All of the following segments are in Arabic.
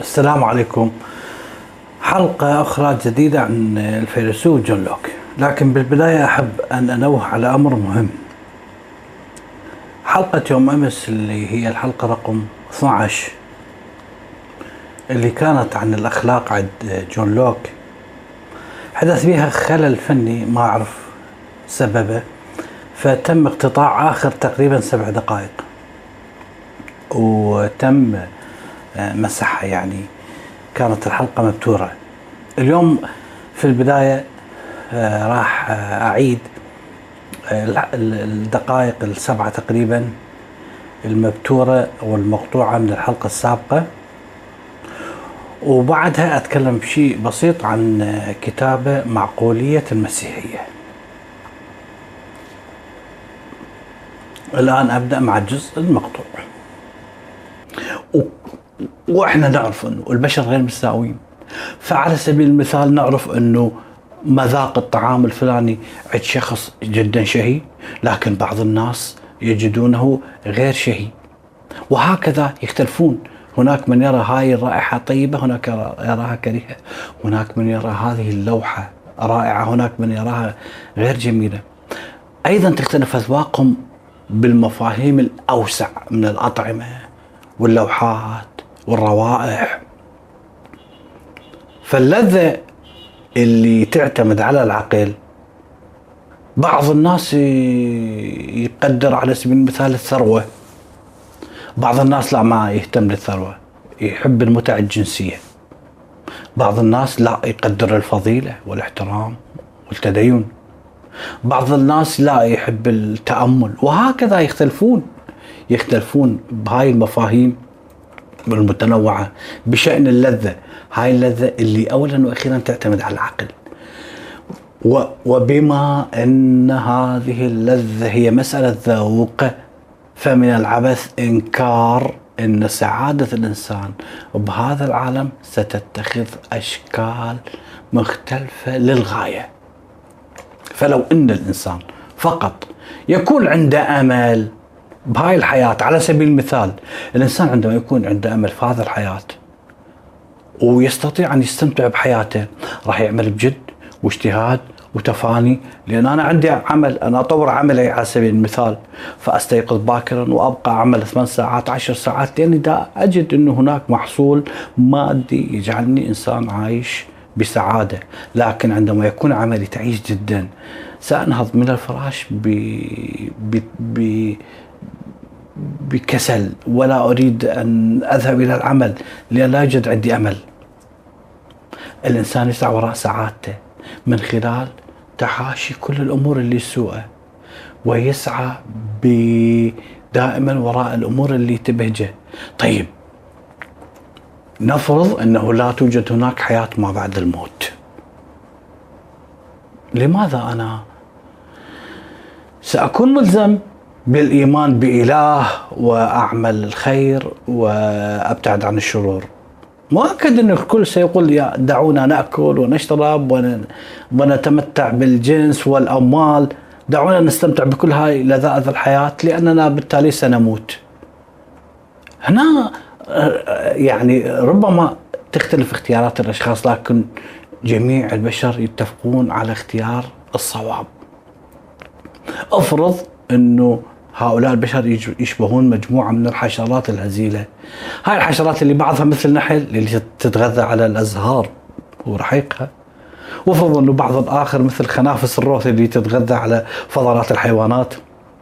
السلام عليكم. حلقة أخرى جديدة عن الفيلسوف جون لوك، لكن بالبداية أحب أن أنوه على أمر مهم. حلقة يوم أمس اللي هي الحلقة رقم 12 اللي كانت عن الأخلاق عند جون لوك حدث فيها خلل فني ما أعرف سببه، فتم اقتطاع آخر تقريبا 7 دقائق وتم مسحها، يعني كانت الحلقة مبتورة. اليوم في البداية راح أعيد الدقائق ال7 تقريبا المبتورة والمقطوعة من الحلقة السابقة، وبعدها أتكلم بشيء بسيط عن كتابة معقولية المسيحية. الآن أبدأ مع الجزء المقطوع. وإحنا نعرف أنه البشر غير متساويين، فعلى سبيل المثال نعرف أنه مذاق الطعام الفلاني عند شخص جدا شهي، لكن بعض الناس يجدونه غير شهي، وهكذا يختلفون. هناك من يرى هاي الرائحة طيبة، هناك يراها كريهة، هناك من يرى هذه اللوحة رائعة، هناك من يراها غير جميلة. أيضا تختلف أذواقهم بالمفاهيم الأوسع من الأطعمة واللوحات والروائح. فاللذة اللي تعتمد على العقل، بعض الناس يقدر على سبيل المثال الثروة، بعض الناس لا، ما يهتم للثروة، يحب المتع الجنسية. بعض الناس لا، يقدر الفضيلة والاحترام والتدين. بعض الناس لا، يحب التأمل، وهكذا يختلفون بهاي المفاهيم المتنوعة بشأن اللذة. هاي اللذة اللي أولا وأخيرا تعتمد على العقل، وبما أن هذه اللذة هي مسألة ذوق، فمن العبث إنكار أن سعادة الإنسان بهذا العالم ستتخذ أشكال مختلفة للغاية. فلو أن الإنسان فقط يكون عنده أمل بهاي الحياة، على سبيل المثال الإنسان عندما يكون عنده أمل في هذا الحياة ويستطيع أن يستمتع بحياته، راح يعمل بجد واجتهاد وتفاني. لأن أنا عندي عمل، أنا أطور عملي على سبيل المثال، فأستيقظ باكرا وأبقى أعمل 8 ساعات 10 ساعات، لأني دا أجد أنه هناك محصول مادي يجعلني إنسان عايش بسعادة. لكن عندما يكون عملي تعيس جدا، سأنهض من الفراش بكسل، ولا أريد أن أذهب إلى العمل لأن لا يوجد عندي أمل. الإنسان يسعى وراء سعادته من خلال تحاشي كل الأمور اللي سوءة، ويسعى دائما وراء الأمور اللي تبهجه. طيب، نفرض أنه لا توجد هناك حياة ما بعد الموت، لماذا أنا سأكون ملزم بالإيمان بإله وأعمل الخير وأبتعد عن الشرور؟ مؤكد أن الكل سيقول دعونا نأكل ونشرب ونتمتع بالجنس والأموال، دعونا نستمتع بكل هاي لذائذ الحياة، لأننا بالتالي سنموت. هنا يعني ربما تختلف اختيارات الأشخاص، لكن جميع البشر يتفقون على اختيار الصواب. أفرض أنه هؤلاء البشر يشبهون مجموعة من الحشرات الهزيلة، هاي الحشرات اللي بعضها مثل النحل اللي تتغذى على الأزهار ورحيقها، وفرض أنه بعض الآخر مثل خنافس الروث اللي تتغذى على فضلات الحيوانات.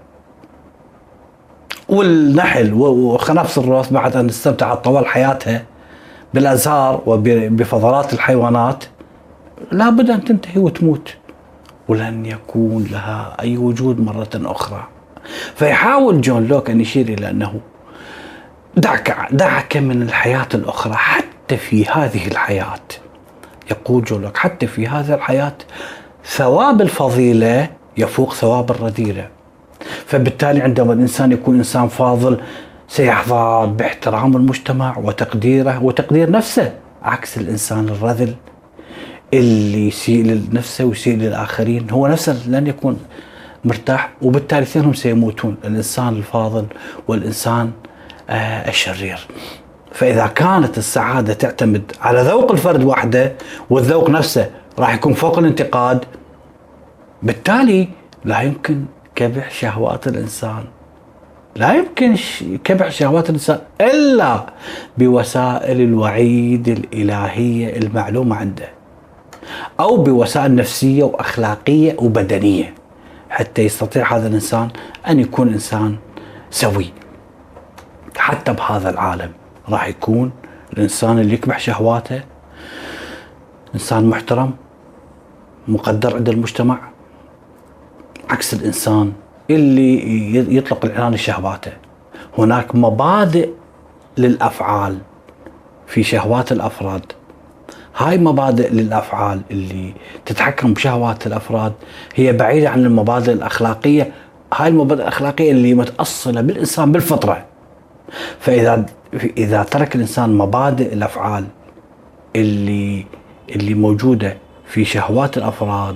والنحل وخنافس الروث بعد أن استمتعت طوال حياتها بالأزهار وبفضلات الحيوانات، لابد أن تنتهي وتموت، ولن يكون لها أي وجود مرة أخرى. فيحاول جون لوك أن يشير إلى أنه دعك من الحياة الأخرى، حتى في هذه الحياة، يقول جون لوك، حتى في هذه الحياة ثواب الفضيلة يفوق ثواب الرذيلة. فبالتالي عندما الإنسان يكون إنسان فاضل سيحظى باحترام المجتمع وتقديره وتقدير نفسه، عكس الإنسان الرذل اللي يسيء لنفسه ويسيء للآخرين، هو نفسه لن يكون مرتاح، وبالتالي اثنينهم سيموتون، الإنسان الفاضل والإنسان الشرير. فإذا كانت السعادة تعتمد على ذوق الفرد وحده، والذوق نفسه راح يكون فوق الانتقاد، بالتالي لا يمكن كبح شهوات الإنسان. لا يمكن كبح شهوات الإنسان إلا بوسائل الوعيد الإلهية المعلومة عنده، أو بوسائل نفسية وأخلاقية وبدنية، حتى يستطيع هذا الإنسان أن يكون إنسان سوي. حتى بهذا العالم راح يكون الإنسان اللي يكبح شهواته إنسان محترم مقدر عند المجتمع، عكس الإنسان اللي يطلق العنان لشهواته. هناك مبادئ للأفعال في شهوات الأفراد، هاي مبادئ للأفعال اللي تتحكم بشهوات الأفراد هي بعيدة عن المبادئ الأخلاقية. هاي المبادئ الأخلاقية اللي متأصلة بالإنسان بالفطرة. فإذا ترك الإنسان مبادئ الأفعال اللي موجودة في شهوات الأفراد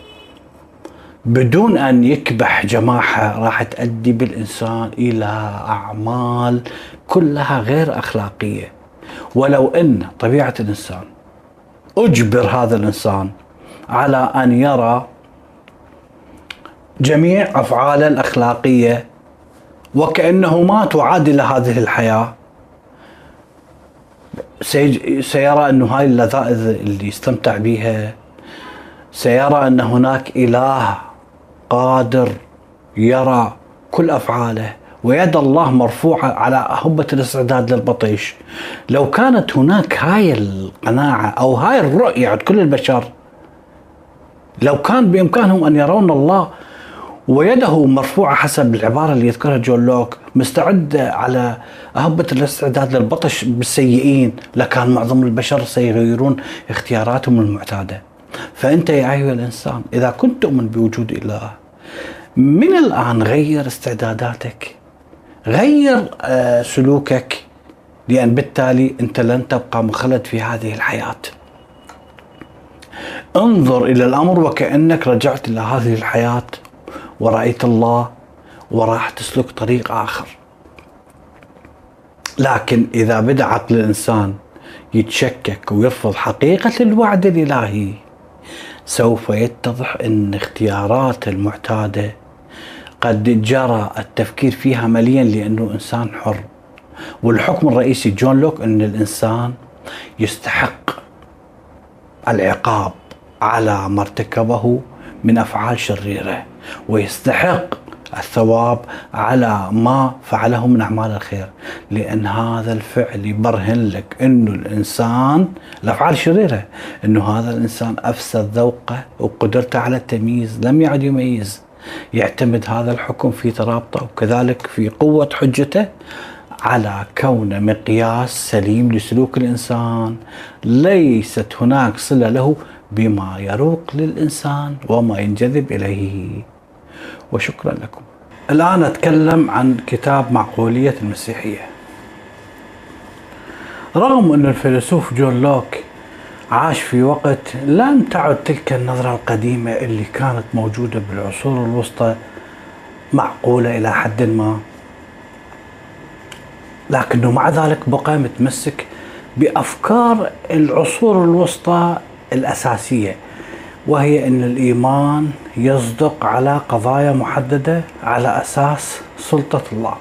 بدون أن يكبح جماحة، راح تؤدي بالإنسان إلى أعمال كلها غير أخلاقية. ولو أن طبيعة الإنسان أجبر هذا الإنسان على أن يرى جميع أفعاله الأخلاقية وكأنه ما تعادل هذه الحياة، سيرى أن هاي اللذائذ اللي يستمتع بها، سيرى أن هناك إله قادر يرى كل أفعاله، ويد الله مرفوعة على هبة الاستعداد للبطيش. لو كانت هناك هاي القناعة أو هاي الرؤية عند كل البشر، لو كان بإمكانهم أن يرون الله ويده مرفوعة حسب العبارة اللي يذكرها جون لوك، مستعدة على هبة الاستعداد للبطش بالسيئين، لكان معظم البشر سيغيرون اختياراتهم المعتادة. فأنت يا أيها الإنسان إذا كنت تؤمن بوجود إله، من الآن غير استعداداتك، غير سلوكك، لأن بالتالي أنت لن تبقى مخلد في هذه الحياة. انظر إلى الأمر وكأنك رجعت إلى هذه الحياة ورأيت الله وراح تسلك طريق آخر. لكن إذا بدأ عقل الإنسان يتشكك ويرفض حقيقة الوعد الإلهي، سوف يتضح أن اختيارات المعتادة قد جرى التفكير فيها مليا، لأنه إنسان حر. والحكم الرئيسي جون لوك أن الإنسان يستحق العقاب على ما ارتكبه من أفعال شريرة، ويستحق الثواب على ما فعله من أعمال الخير، لأن هذا الفعل يبرهن لك أنه الإنسان الأفعال الشريرة أنه هذا الإنسان أفسد ذوقه وقدرته على التمييز، لم يعد يميز. يعتمد هذا الحكم في ترابطه وكذلك في قوة حجته على كونه مقياس سليم لسلوك الإنسان، ليست هناك صلة له بما يروق للإنسان وما ينجذب إليه. وشكرا لكم. الآن أتكلم عن كتاب معقولية المسيحية. رغم أن الفيلسوف جون لوك عاش في وقت لم تعد تلك النظرة القديمة اللي كانت موجودة بالعصور الوسطى معقولة إلى حد ما، لكنه مع ذلك بقى متمسك بأفكار العصور الوسطى الأساسية، وهي أن الإيمان يصدق على قضايا محددة على أساس سلطة الله.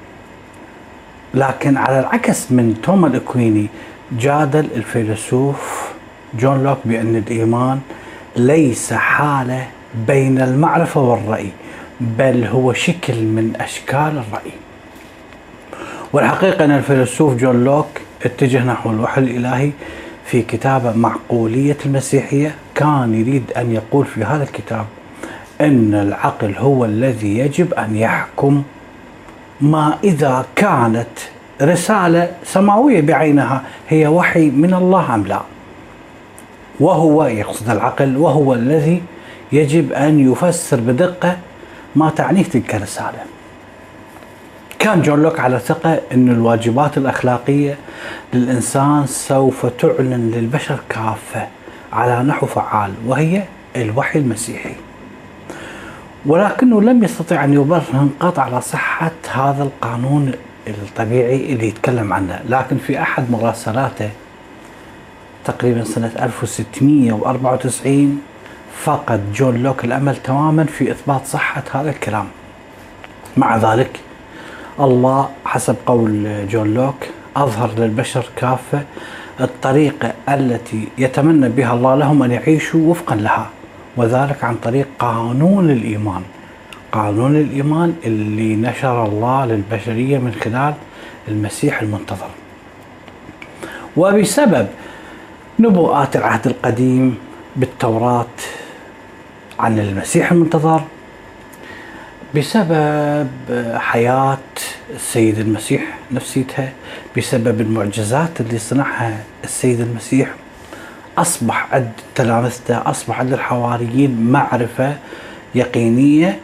لكن على العكس من توما الإكويني، جادل الفيلسوف جون لوك بأن الإيمان ليس حالة بين المعرفة والرأي، بل هو شكل من أشكال الرأي. والحقيقة أن الفيلسوف جون لوك اتجه نحو الوحي الإلهي في كتابه معقولية المسيحية. كان يريد أن يقول في هذا الكتاب أن العقل هو الذي يجب أن يحكم ما إذا كانت رسالة سماوية بعينها هي وحي من الله أم لا، وهو يقصد العقل، وهو الذي يجب أن يفسر بدقة ما تعنيه تلك الرسالة. كان جون لوك على ثقة أن الواجبات الأخلاقية للإنسان سوف تعلن للبشر كافة على نحو فعال، وهي الوحي المسيحي. ولكنه لم يستطع أن يبرهن قطع على صحة هذا القانون الطبيعي اللي يتكلم عنه. لكن في أحد مراسلاته تقريبا سنة 1694 فقد جون لوك الأمل تماما في إثبات صحة هذا الكلام. مع ذلك الله حسب قول جون لوك أظهر للبشر كافة الطريقة التي يتمنى بها الله لهم أن يعيشوا وفقا لها، وذلك عن طريق قانون الإيمان. قانون الإيمان اللي نشر الله للبشرية من خلال المسيح المنتظر. وبسبب نبوءات العهد القديم بالتوراة عن المسيح المنتظر، بسبب حياة السيد المسيح نفسيتها، بسبب المعجزات اللي صنعها السيد المسيح، أصبح عند تلامذته، أصبح عند الحواريين معرفة يقينية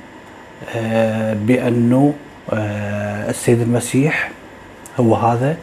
بأنه السيد المسيح هو هذا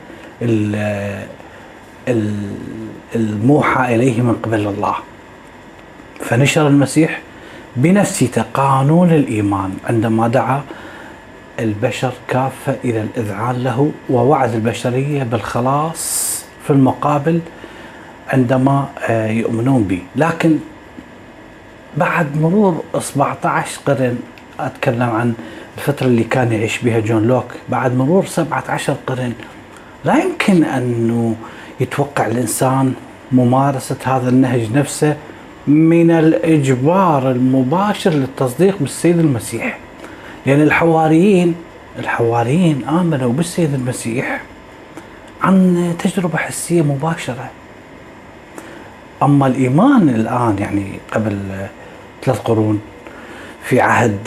الموحى إليه من قبل الله. فنشر المسيح بنفسه قانون الإيمان عندما دعا البشر كافة إلى الإذعان له، ووعد البشرية بالخلاص في المقابل عندما يؤمنون به. لكن بعد مرور 17 قرن، أتكلم عن الفترة اللي كان يعيش بها جون لوك، بعد مرور 17 قرن لا يمكن أنه يتوقع الإنسان ممارسة هذا النهج نفسه من الإجبار المباشر للتصديق بالسيد المسيح، لأن الحواريين آمنوا بالسيد المسيح عن تجربة حسية مباشرة. أما الإيمان الآن، يعني قبل 3 قرون في عهد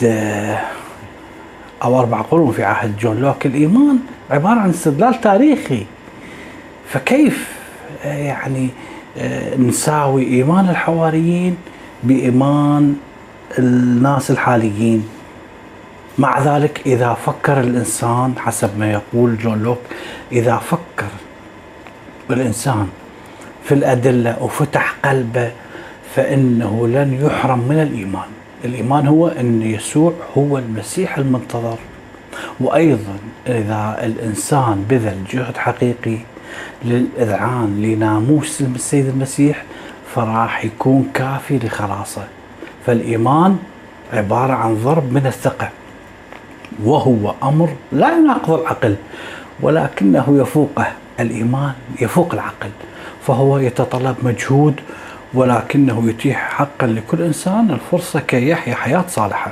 أو 4 قرون في عهد جون لوك، الإيمان عبارة عن استدلال تاريخي. فكيف يعني نساوي إيمان الحواريين بإيمان الناس الحاليين؟ مع ذلك إذا فكر الإنسان حسب ما يقول جون لوك، إذا فكر الإنسان في الأدلة وفتح قلبه فإنه لن يحرم من الإيمان. الإيمان هو أن يسوع هو المسيح المنتظر. وأيضا إذا الإنسان بذل جهد حقيقي للإذعان لناموس السيد المسيح فراح يكون كافي لخلاصه. فالإيمان عبارة عن ضرب من الثقة، وهو أمر لا يناقض العقل ولكنه يفوقه. الإيمان يفوق العقل، فهو يتطلب مجهود، ولكنه يتيح حقا لكل إنسان الفرصة كي يحيا حياة صالحة.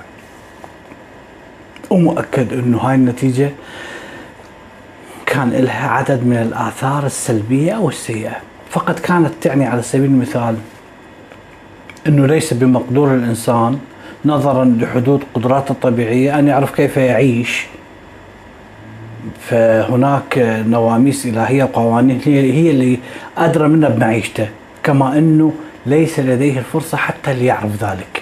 ومؤكد أنه هاي النتيجة كان لها عدد من الآثار السلبية أو السيئة. فقد كانت تعني على سبيل المثال أنه ليس بمقدور الإنسان نظرا لحدود قدراته الطبيعية أن يعرف كيف يعيش، فهناك نواميس إلهية وقوانين هي اللي أدرى منه بمعيشته، كما أنه ليس لديه الفرصة حتى ليعرف ذلك.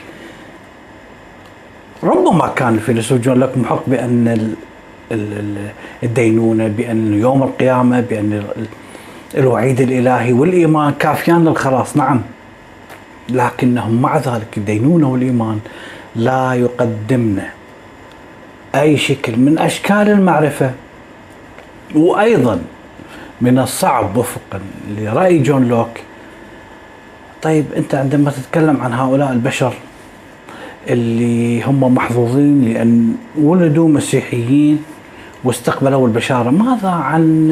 ربما كان الفيلسوف جون لوك محق بأن الدينونة، بأن يوم القيامة، بأن الوعيد الإلهي والإيمان كافيان للخلاص، نعم، لكنهم مع ذلك الدينونة والإيمان لا يقدمنا أي شكل من أشكال المعرفة. وأيضا من الصعب وفقا لرأي جون لوك، طيب أنت عندما تتكلم عن هؤلاء البشر اللي هم محظوظين لأن ولدوا مسيحيين واستقبلوا البشارة، ماذا عن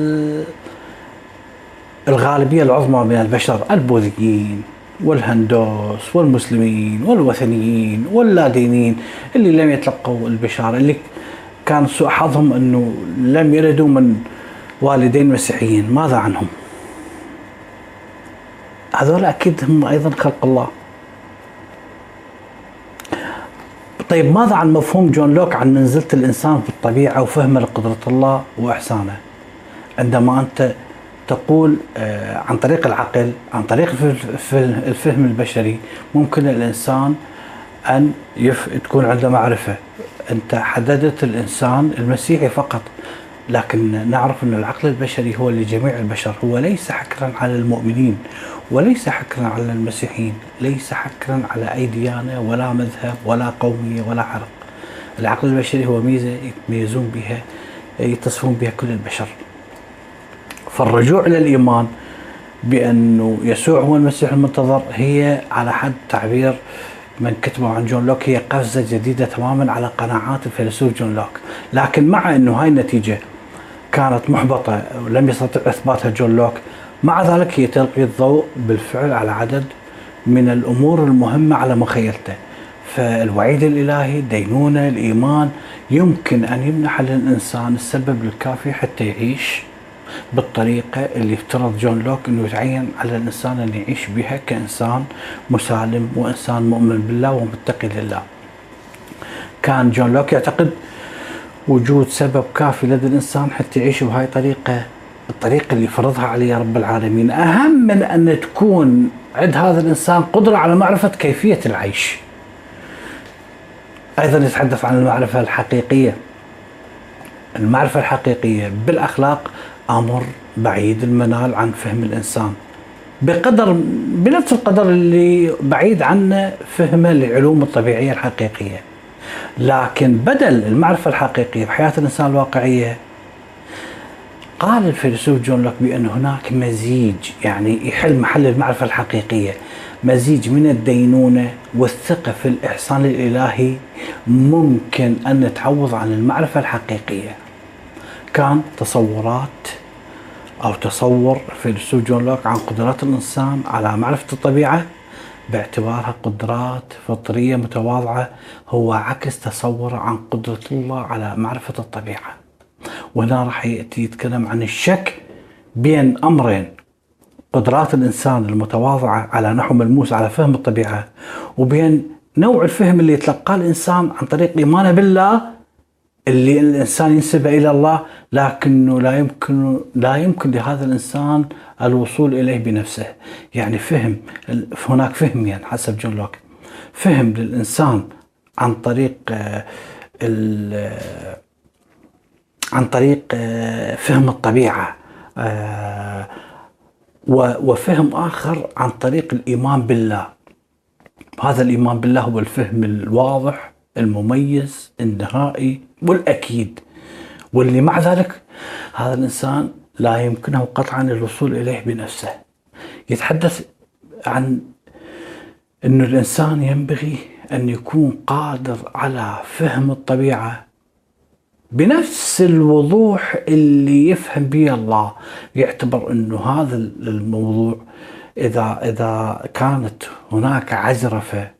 الغالبية العظمى من البشر البوذيين والهندوس والمسلمين والوثنيين واللادينيين اللي لم يتلقوا البشارة، اللي كان سوء حظهم أنه لم يلدوا من والدين مسيحيين؟ ماذا عنهم؟ هذول أكيد هم أيضا خلق الله. طيب ماذا عن مفهوم جون لوك عن منزلة الإنسان في الطبيعة وفهمه لقدرة الله وإحسانه؟ عندما أنت تقول عن طريق العقل، عن طريق الفهم البشري، ممكن الإنسان أن تكون عنده معرفة. أنت حددت الإنسان المسيحي فقط، لكن نعرف أن العقل البشري هو لجميع البشر، هو ليس حكرا على المؤمنين وليس حكرا على المسيحيين، ليس حكرا على أي ديانة ولا مذهب ولا قومية ولا عرق. العقل البشري هو ميزة يتميزون بها يتصفون بها كل البشر. فالرجوع إلى الإيمان بأنه يسوع هو المسيح المنتظر هي على حد تعبير من كتبه عن جون لوك هي قفزة جديدة تماما على قناعات الفيلسوف جون لوك. لكن مع أنه هاي النتيجة كانت محبطة ولم يستطع إثباتها جون لوك، مع ذلك هي تلقي الضوء بالفعل على عدد من الأمور المهمة على مخيلته. فالوعيد الإلهي، دينونة، الإيمان يمكن أن يمنح للإنسان السبب الكافي حتى يعيش بالطريقة اللي افترض جون لوك أنه يتعين على الإنسان أن يعيش بها كإنسان مسالم وإنسان مؤمن بالله ومتقي لله. كان جون لوك يعتقد وجود سبب كافي لدى الإنسان حتى يعيش بهاي الطريقة اللي فرضها عليه رب العالمين، أهم من أن تكون عند هذا الإنسان قدرة على معرفة كيفية العيش. أيضا يتحدث عن المعرفة الحقيقية. المعرفة الحقيقية بالأخلاق أمر بعيد المنال عن فهم الإنسان بنفس القدر اللي بعيد عنه فهمه للعلوم الطبيعية الحقيقية. لكن بدل المعرفة الحقيقية بحياة الإنسان الواقعية، قال الفيلسوف جون لوك بأن هناك مزيج، يعني يحل محل المعرفة الحقيقية، مزيج من الدينونة والثقة في الإحسان الإلهي ممكن أن نتعوض عن المعرفة الحقيقية. كان تصور الفيلسوف جون لوك عن قدرات الإنسان على معرفة الطبيعة باعتبارها قدرات فطرية متواضعة هو عكس تصوره عن قدرة الله على معرفة الطبيعة. وهنا راح يتكلم عن الشك بين أمرين: قدرات الإنسان المتواضعة على نحو ملموس على فهم الطبيعة، وبين نوع الفهم اللي يتلقاه الإنسان عن طريق إيمانه بالله اللي الإنسان ينسبه إلى الله، لكنه لا يمكن لهذا الإنسان الوصول إليه بنفسه. يعني هناك فهم، يعني حسب جون لوك، فهم للإنسان عن طريق فهم الطبيعة، وفهم آخر عن طريق الإيمان بالله. هذا الإيمان بالله هو الفهم الواضح المميز النهائي والأكيد، واللي مع ذلك هذا الإنسان لا يمكنه قطعا الوصول إليه بنفسه. يتحدث عن أن الإنسان ينبغي أن يكون قادر على فهم الطبيعة بنفس الوضوح اللي يفهم به الله. يعتبر أنه هذا الموضوع إذا كانت هناك عجرفة،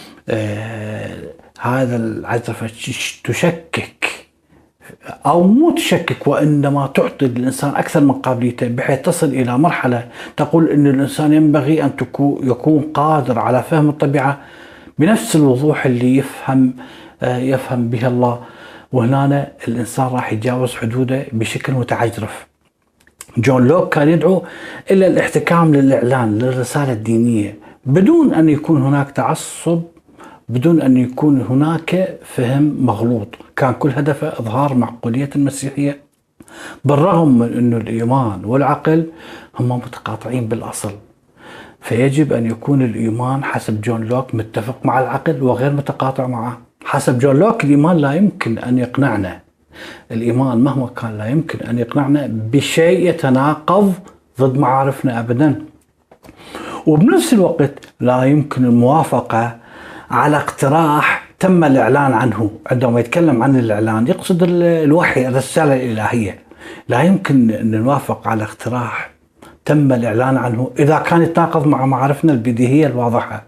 هذا العجرفة تشكك أو مو تشكك، وإنما تعطي للإنسان أكثر من قابليته، بحيث تصل إلى مرحلة تقول أن الإنسان ينبغي أن يكون قادر على فهم الطبيعة بنفس الوضوح اللي يفهم به الله. وهنا الإنسان راح يتجاوز حدوده بشكل متعجرف. جون لوك كان يدعو إلى الاحتكام للإعلان للرسالة الدينية بدون أن يكون هناك تعصب، بدون أن يكون هناك فهم مغلوط. كان كل هدفه إظهار معقولية المسيحية، بالرغم من أن الإيمان والعقل هم متقاطعين بالأصل. فيجب أن يكون الإيمان حسب جون لوك متفق مع العقل وغير متقاطع معه. حسب جون لوك الإيمان لا يمكن أن يقنعنا، الإيمان مهما كان لا يمكن أن يقنعنا بشيء يتناقض ضد معارفنا أبدا. وبنفس الوقت لا يمكن الموافقة على اقتراح تم الإعلان عنه. عندما يتكلم عن الإعلان يقصد الوحي، الرسالة الإلهية. لا يمكن أن نوافق على اقتراح تم الإعلان عنه إذا كان يتناقض مع معارفنا البديهية الواضحة.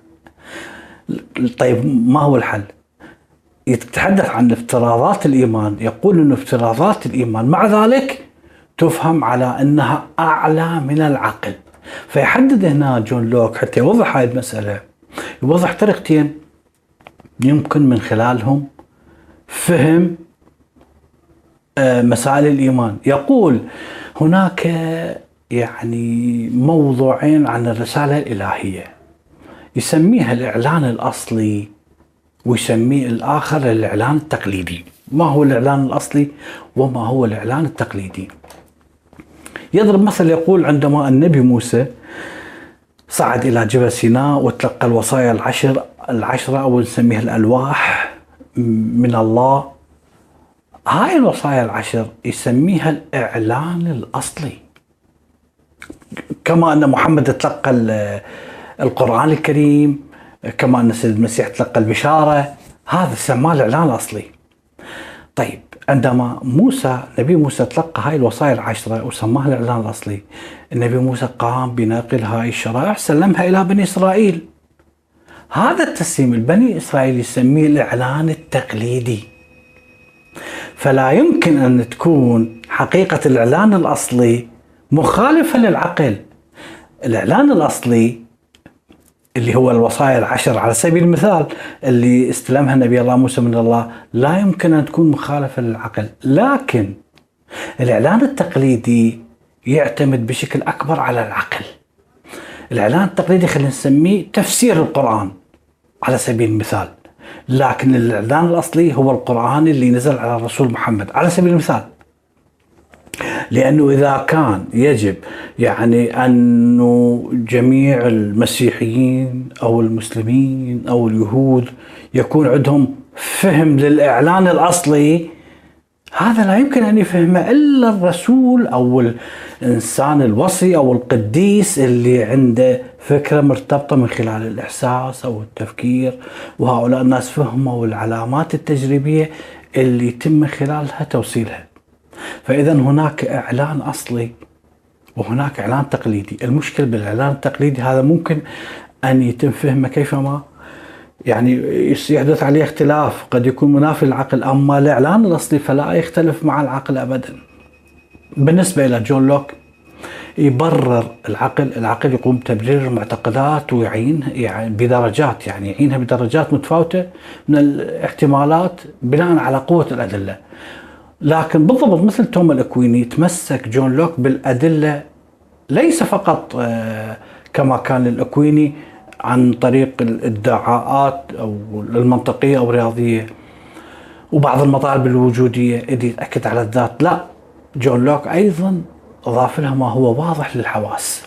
طيب ما هو الحل؟ يتحدث عن افتراضات الإيمان، يقول أن افتراضات الإيمان مع ذلك تفهم على أنها أعلى من العقل. فيحدد هنا جون لوك حتى يوضح هذه المسألة، يوضح طريقتين يمكن من خلالهم فهم مسائل الإيمان. يقول هناك يعني موضوعين عن الرسالة الإلهية، يسميها الإعلان الأصلي ويسميه الآخر الإعلان التقليدي. ما هو الإعلان الأصلي وما هو الإعلان التقليدي؟ يضرب مثل، يقول عندما النبي موسى صعد إلى جبل سيناء وتلقى الوصايا العشرة أو نسميها الألواح من الله، هاي الوصايا العشر يسميها الإعلان الأصلي. كما أن محمد تلقى القرآن الكريم، كما أن سيد المسيح تلقى البشارة، هذا سماه الإعلان الأصلي. طيب عندما نبي موسى تلقى هاي الوصايا العشرة وسماها الإعلان الأصلي، النبي موسى قام بنقل هاي الشرائع سلمها إلى بني إسرائيل. هذا التسليم البني إسرائيل يسميه الإعلان التقليدي. فلا يمكن أن تكون حقيقة الإعلان الأصلي مخالفة للعقل. الإعلان الأصلي اللي هو الوصايا العشر على سبيل المثال اللي استلمها نبي الله موسى من الله، لا يمكن أن تكون مخالفة للعقل. لكن الإعلان التقليدي يعتمد بشكل أكبر على العقل. الإعلان التقليدي خلينا نسميه تفسير القرآن على سبيل المثال، لكن الإعلان الأصلي هو القرآن اللي نزل على الرسول محمد على سبيل المثال. لأنه إذا كان يجب يعني أن جميع المسيحيين أو المسلمين أو اليهود يكون عندهم فهم للإعلان الأصلي، هذا لا يمكن أن يفهمه إلا الرسول أو الإنسان الوصي أو القديس اللي عنده فكرة مرتبطة من خلال الإحساس أو التفكير، وهؤلاء الناس فهموا العلامات التجريبية اللي يتم من خلالها توصيلها. فإذا هناك إعلان أصلي وهناك إعلان تقليدي. المشكلة بالإعلان التقليدي هذا ممكن أن يتم فهمه كيفما يعني يحدث عليه اختلاف، قد يكون منافي للعقل. أما الإعلان الأصلي فلا يختلف مع العقل أبدا. بالنسبة إلى جون لوك يبرر العقل يقوم بتبرير المعتقدات ويعينها يعني بدرجات، يعني يعينها بدرجات متفاوتة من الاحتمالات بناء على قوة الأدلة. لكن بالضبط مثل توما الأكويني تمسك جون لوك بالأدلة ليس فقط كما كان الأكويني عن طريق الادعاءات أو المنطقية أو الرياضية وبعض المطالب الوجودية اللي يتأكد على الذات. لا، جون لوك أيضا أضاف لها ما هو واضح للحواس.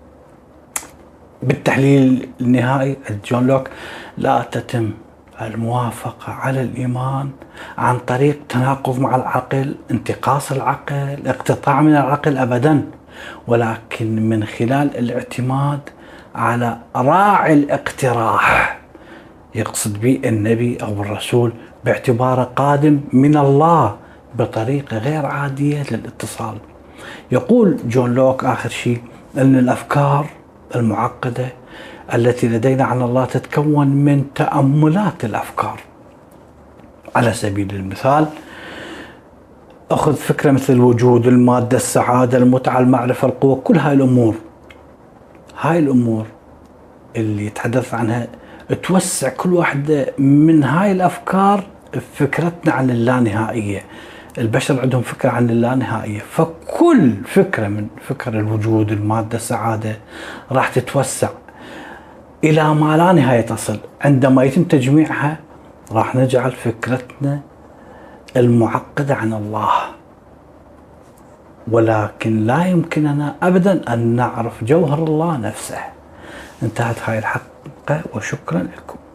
بالتحليل النهائي جون لوك لا تتم الموافقة على الإيمان عن طريق تناقض مع العقل، انتقاص العقل، اقتطاع من العقل أبدا، ولكن من خلال الاعتماد على راعي الاقتراح، يقصد به النبي أو الرسول باعتباره قادم من الله بطريقة غير عادية للاتصال. يقول جون لوك آخر شيء أن الأفكار المعقدة التي لدينا عن الله تتكون من تأملات الأفكار. على سبيل المثال أخذ فكرة مثل الوجود، المادة، السعادة، المتعة، المعرفة، القوة، كل هاي الأمور اللي يتحدث عنها توسع كل واحدة من هاي الأفكار فكرتنا عن اللانهائية. البشر عندهم فكرة عن اللانهائية، فكل فكرة من فكر الوجود، المادة، السعادة راح تتوسع إلى ما لا نهاية تصل. عندما يتم تجميعها راح نجعل فكرتنا المعقدة عن الله، ولكن لا يمكننا أبدا أن نعرف جوهر الله نفسه. انتهت هاي الحلقة وشكرا لكم.